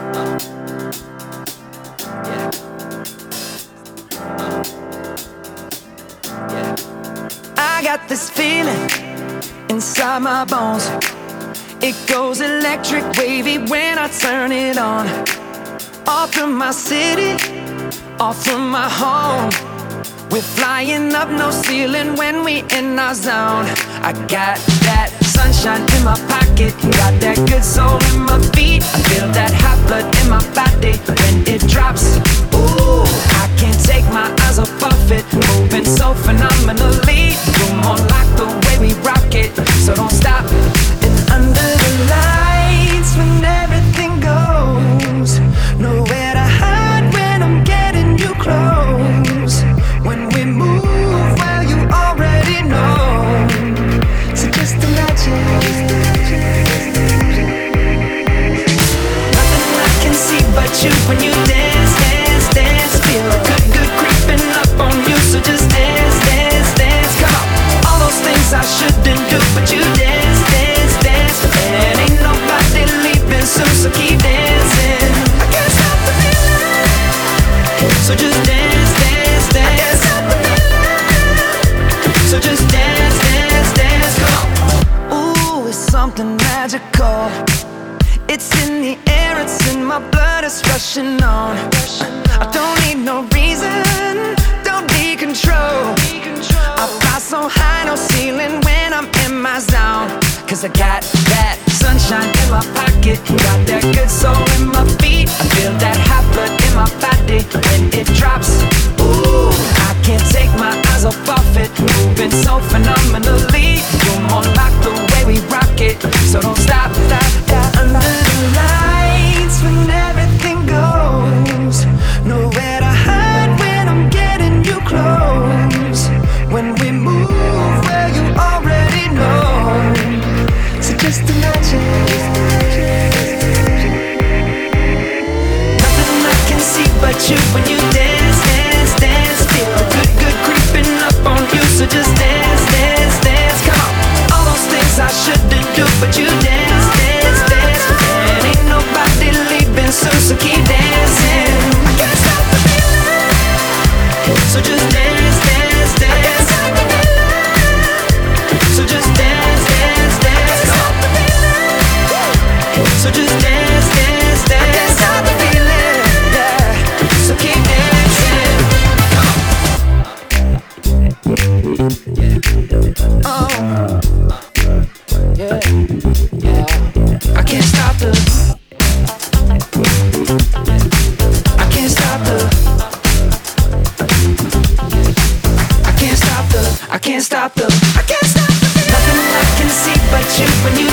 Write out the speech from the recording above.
I got this feeling inside my bones. It goes electric wavy when I turn it on. Off from my city, off from my home. We're flying up, no ceiling when we in our zone. I got that sunshine in my pocket, got that good soul in my feet. I feel that hot blood in my body when it drops. Ooh, I can't take my eyes off of it, moving so phenomenally. You're more like the way we rock it, so don't stop. And under the lights, when everything goes, nowhere to hide when I'm getting you close. When we move, well, you already know. So just imagine. Nothing I can see but you when you dance, dance, dance. Feel good, good creeping up on you. So just dance, dance, dance. Come on. All those things I shouldn't do, but you dance, dance, dance. And ain't nobody leaving soon, so keep dancing. I can't stop the feeling. So just dance, dance, dance. I can't stop the feeling. So just dance, dance, dance. Come on. Ooh, it's something magical. It's in the air, it's in my blood, it's rushing on. I don't need no reason, don't need control. I fly so high, no ceiling when I'm in my zone. Cause I got that sunshine in my pocket, got that good soul in my feet. I feel that hot blood in my body when it drops. Ooh, I can't take my eyes off of it, moving so phenomenally. You're more like the way we rock it, so don't stop, stop, stop. Under the lights when everything goes, nowhere to hide when I'm getting you close. When we move, well, you already know. So just imagine. Nothing I can see but you when you dance, dance, dance. Feel good, good creeping up on you. So just dance, dance, dance. Come on. All those things I shouldn't do, but you dance, dance, dance. And ain't nobody leaving soon, so keep dancing. I can't stop the feeling. So just dance, dance, dance. I can't stop the feeling. So just dance, dance, dance. Come on. So just dance, dance, dance. I can't stop the feeling, yeah. So keep dancing. Oh, yeah, yeah. I can't stop the. I can't stop the. I can't stop the. I can't stop the. I can't stop the. Nothing I can see but you when you